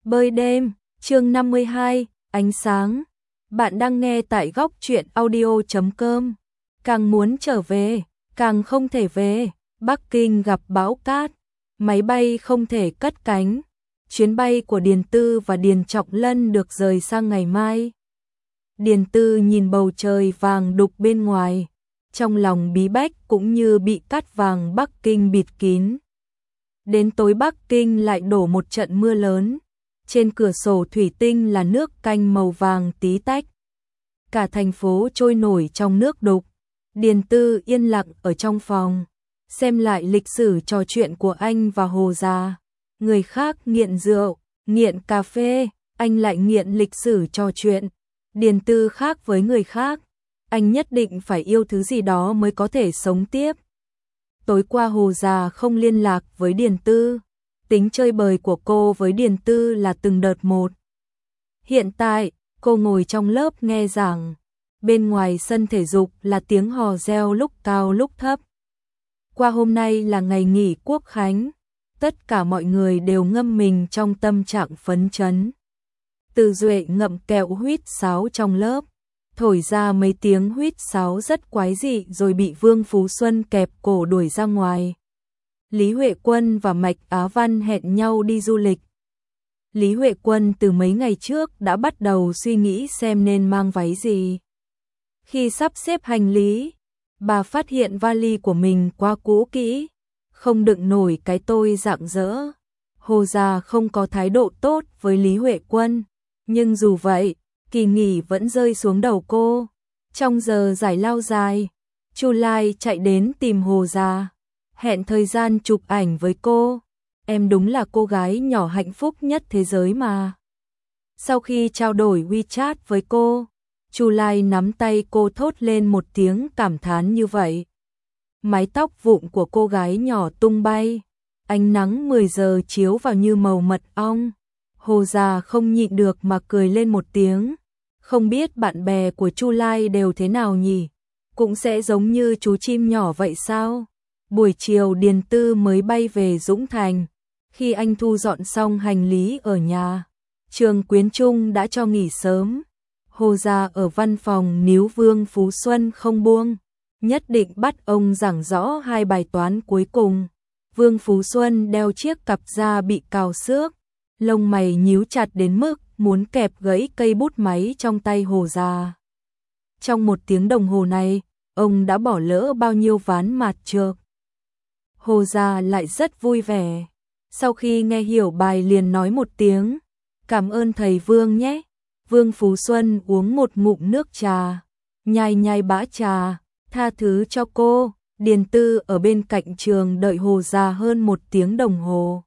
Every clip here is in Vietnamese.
Bơi đêm, chương 52, ánh sáng. Bạn đang nghe tại góc truyện audio.com. Càng muốn trở về, càng không thể về. Bắc Kinh gặp bão cát, máy bay không thể cất cánh. Chuyến bay của Điền Tư và Điền Trọng Lân được rời sang ngày mai. Điền Tư nhìn bầu trời vàng đục bên ngoài, trong lòng bí bách cũng như bị cát vàng Bắc Kinh bịt kín. Đến tối Bắc Kinh lại đổ một trận mưa lớn. Trên cửa sổ thủy tinh là nước canh màu vàng tí tách. Cả thành phố trôi nổi trong nước đục. Điền Tư yên lặng ở trong phòng, xem lại lịch sử trò chuyện của anh và Hồ Gia. Người khác nghiện rượu, nghiện cà phê, anh lại nghiện lịch sử trò chuyện. Điền Tư khác với người khác, anh nhất định phải yêu thứ gì đó mới có thể sống tiếp. Tối qua Hồ Gia không liên lạc với Điền Tư. Tính chơi bời của cô với Điền Tư là từng đợt một. Hiện tại, cô ngồi trong lớp nghe giảng. Bên ngoài sân thể dục là tiếng hò reo lúc cao lúc thấp. Qua hôm nay là ngày nghỉ Quốc khánh. Tất cả mọi người đều ngâm mình trong tâm trạng phấn chấn. Từ Duệ ngậm kẹo huýt sáo trong lớp. Thổi ra mấy tiếng huýt sáo rất quái dị rồi bị Vương Phú Xuân kẹp cổ đuổi ra ngoài. Lý Huệ Quân và Mạch Á Văn hẹn nhau đi du lịch. Lý Huệ Quân từ mấy ngày trước đã bắt đầu suy nghĩ xem nên mang váy gì. Khi sắp xếp hành lý, bà phát hiện vali của mình quá cũ kỹ, không đựng nổi cái tôi rạng rỡ. Hồ Gia không có thái độ tốt với Lý Huệ Quân, nhưng dù vậy, kỳ nghỉ vẫn rơi xuống đầu cô. Trong giờ giải lao dài, Chu Lai chạy đến tìm Hồ Gia, hẹn thời gian chụp ảnh với cô. Em đúng là cô gái nhỏ hạnh phúc nhất thế giới mà. Sau khi trao đổi WeChat với cô, Chu Lai nắm tay cô thốt lên một tiếng cảm thán như vậy. Mái tóc vụn của cô gái nhỏ tung bay, ánh nắng 10 giờ chiếu vào như màu mật ong. Hồ Gia không nhịn được mà cười lên một tiếng. Không biết bạn bè của Chu Lai đều thế nào nhỉ? Cũng sẽ giống như chú chim nhỏ vậy sao? Buổi chiều Điền Tư mới bay về Dũng Thành. Khi anh thu dọn xong hành lý ở nhà, Trường Quyến Trung đã cho nghỉ sớm. Hồ Gia ở văn phòng níu Vương Phú Xuân không buông, nhất định bắt ông giảng rõ hai bài toán cuối cùng. Vương Phú Xuân đeo chiếc cặp da bị cào xước, lông mày nhíu chặt đến mức muốn kẹp gãy cây bút máy trong tay Hồ Gia. Trong 1 tiếng đồng hồ này, ông đã bỏ lỡ bao nhiêu ván mạt trược. Hồ Gia lại rất vui vẻ. Sau khi nghe hiểu bài liền nói một tiếng, cảm ơn thầy Vương nhé. Vương Phú Xuân uống một ngụm nước trà, nhai nhai bã trà, tha thứ cho cô. Điền Tư ở bên cạnh trường đợi Hồ Gia hơn 1 tiếng đồng hồ.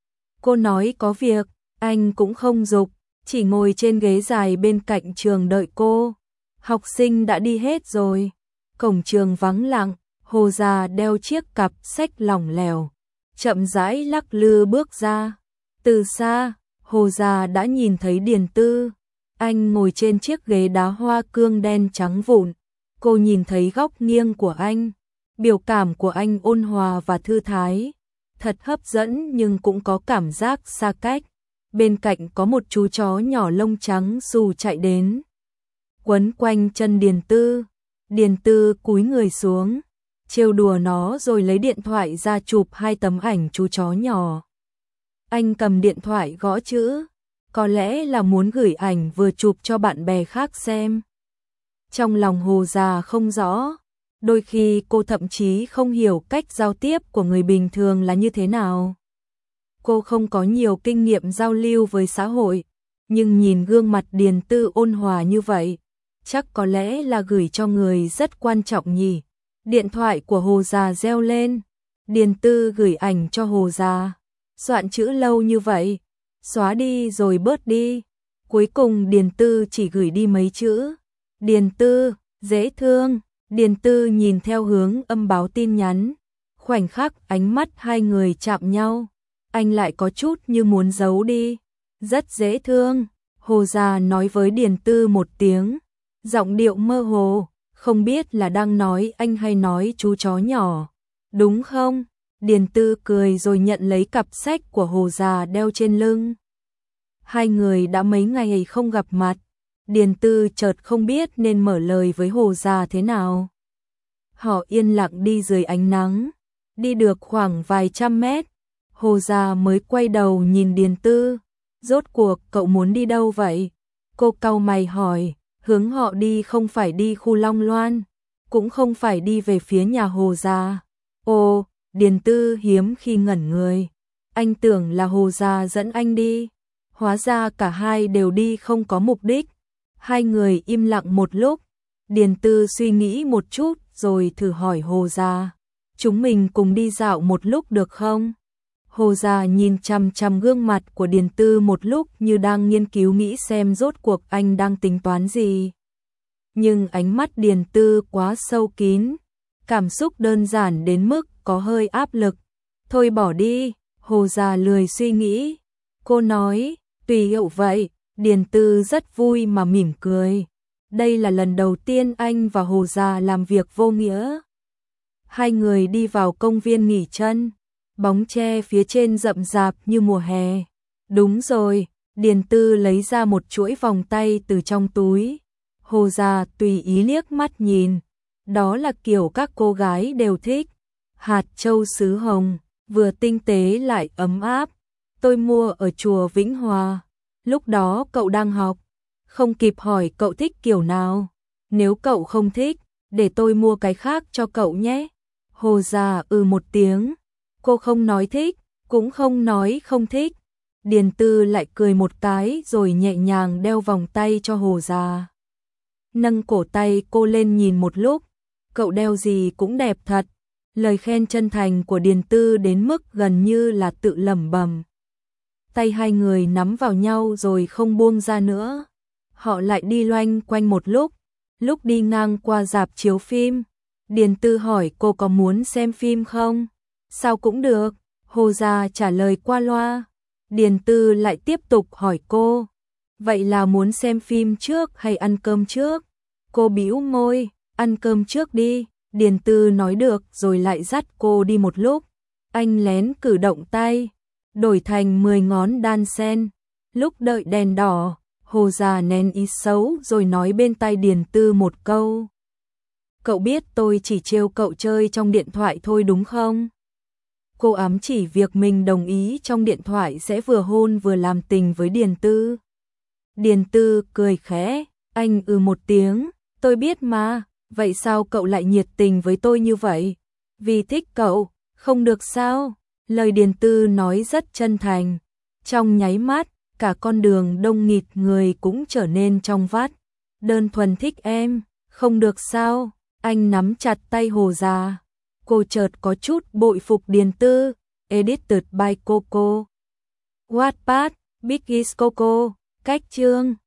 Cô nói có việc, anh cũng không giục, chỉ ngồi trên ghế dài bên cạnh trường đợi cô. Học sinh đã đi hết rồi, cổng trường vắng lặng. Hồ Gia đeo chiếc cặp sách lỏng lẻo, chậm rãi lắc lư bước ra. Từ xa, Hồ Gia đã nhìn thấy Điền Tư. Anh ngồi trên chiếc ghế đá hoa cương đen trắng vụn. Cô nhìn thấy góc nghiêng của anh. Biểu cảm của anh ôn hòa và thư thái, thật hấp dẫn nhưng cũng có cảm giác xa cách. Bên cạnh có một chú chó nhỏ lông trắng xù chạy đến, quấn quanh chân Điền Tư. Điền Tư cúi người xuống, trêu đùa nó rồi lấy điện thoại ra chụp 2 tấm ảnh chú chó nhỏ. Anh cầm điện thoại gõ chữ, có lẽ là muốn gửi ảnh vừa chụp cho bạn bè khác xem. Trong lòng Hồ Gia không rõ, đôi khi cô thậm chí không hiểu cách giao tiếp của người bình thường là như thế nào. Cô không có nhiều kinh nghiệm giao lưu với xã hội, nhưng nhìn gương mặt Điền Tư ôn hòa như vậy, chắc có lẽ là gửi cho người rất quan trọng nhỉ. Điện thoại của Hồ Gia reo lên. Điền Tư gửi ảnh cho Hồ Gia. Soạn chữ lâu như vậy, xóa đi rồi bớt đi. Cuối cùng Điền Tư chỉ gửi đi mấy chữ. Điền Tư, dễ thương. Điền Tư nhìn theo hướng âm báo tin nhắn. Khoảnh khắc ánh mắt hai người chạm nhau, anh lại có chút như muốn giấu đi. Rất dễ thương, Hồ Gia nói với Điền Tư một tiếng, giọng điệu mơ hồ, không biết là đang nói anh hay nói chú chó nhỏ. Đúng không? Điền Tư cười rồi nhận lấy cặp sách của Hồ Gia đeo trên lưng. Hai người đã mấy ngày không gặp mặt, Điền Tư chợt không biết nên mở lời với Hồ Gia thế nào. Họ yên lặng đi dưới ánh nắng, đi được khoảng vài trăm mét, Hồ Gia mới quay đầu nhìn Điền Tư. Rốt cuộc cậu muốn đi đâu vậy? Cô cau mày hỏi, hướng họ đi không phải đi khu Long Loan, cũng không phải đi về phía nhà Hồ Gia. Ồ, Điền Tư hiếm khi ngẩn người. Anh tưởng là Hồ Gia dẫn anh đi. Hóa ra cả hai đều đi không có mục đích. Hai người im lặng một lúc. Điền Tư suy nghĩ một chút rồi thử hỏi Hồ Gia. Chúng mình cùng đi dạo một lúc được không? Hồ Gia nhìn chằm chằm gương mặt của Điền Tư một lúc như đang nghiên cứu nghĩ xem rốt cuộc anh đang tính toán gì. Nhưng ánh mắt Điền Tư quá sâu kín, cảm xúc đơn giản đến mức có hơi áp lực. Thôi bỏ đi, Hồ Gia lười suy nghĩ. Cô nói, tùy cậu vậy. Điền Tư rất vui mà mỉm cười. Đây là lần đầu tiên anh và Hồ Gia làm việc vô nghĩa. Hai người đi vào công viên nghỉ chân. Bóng tre phía trên rậm rạp như mùa hè. Đúng rồi, Điền Tư lấy ra một chuỗi vòng tay từ trong túi. Hồ Gia tùy ý liếc mắt nhìn. Đó là kiểu các cô gái đều thích. Hạt châu sứ hồng, vừa tinh tế lại ấm áp. Tôi mua ở chùa Vĩnh Hòa. Lúc đó cậu đang học. Không kịp hỏi cậu thích kiểu nào. Nếu cậu không thích, để tôi mua cái khác cho cậu nhé. Hồ Gia một tiếng. Cô không nói thích, cũng không nói không thích. Điền Tư lại cười một cái rồi nhẹ nhàng đeo vòng tay cho Hồ Gia. Nâng cổ tay cô lên nhìn một lúc. Cậu đeo gì cũng đẹp thật. Lời khen chân thành của Điền Tư đến mức gần như là tự lẩm bẩm. Tay hai người nắm vào nhau rồi không buông ra nữa. Họ lại đi loanh quanh một lúc. Lúc đi ngang qua rạp chiếu phim, Điền Tư hỏi cô có muốn xem phim không? Sao cũng được, Hồ Gia trả lời qua loa. Điền Tư lại tiếp tục hỏi cô, vậy là muốn xem phim trước hay ăn cơm trước? Cô bĩu môi, ăn cơm trước đi. Điền Tư nói được rồi lại dắt cô đi một lúc. Anh lén cử động tay, đổi thành 10 ngón đan sen. Lúc đợi đèn đỏ, Hồ Gia nén ý xấu rồi nói bên tai Điền Tư một câu. Cậu biết tôi chỉ trêu cậu chơi trong điện thoại thôi đúng không? Cô ám chỉ việc mình đồng ý trong điện thoại sẽ vừa hôn vừa làm tình với Điền Tư. Điền Tư cười khẽ, anh một tiếng, tôi biết mà, vậy sao cậu lại nhiệt tình với tôi như vậy? Vì thích cậu, không được sao? Lời Điền Tư nói rất chân thành. Trong nháy mắt, cả con đường đông nghịt người cũng trở nên trong vắt. Đơn thuần thích em, không được sao? Anh nắm chặt tay Hồ Gia. Cô chợt có chút bội phục Điền Tư. Edited by Coco. Wattpad, Biggies Coco. Cách chương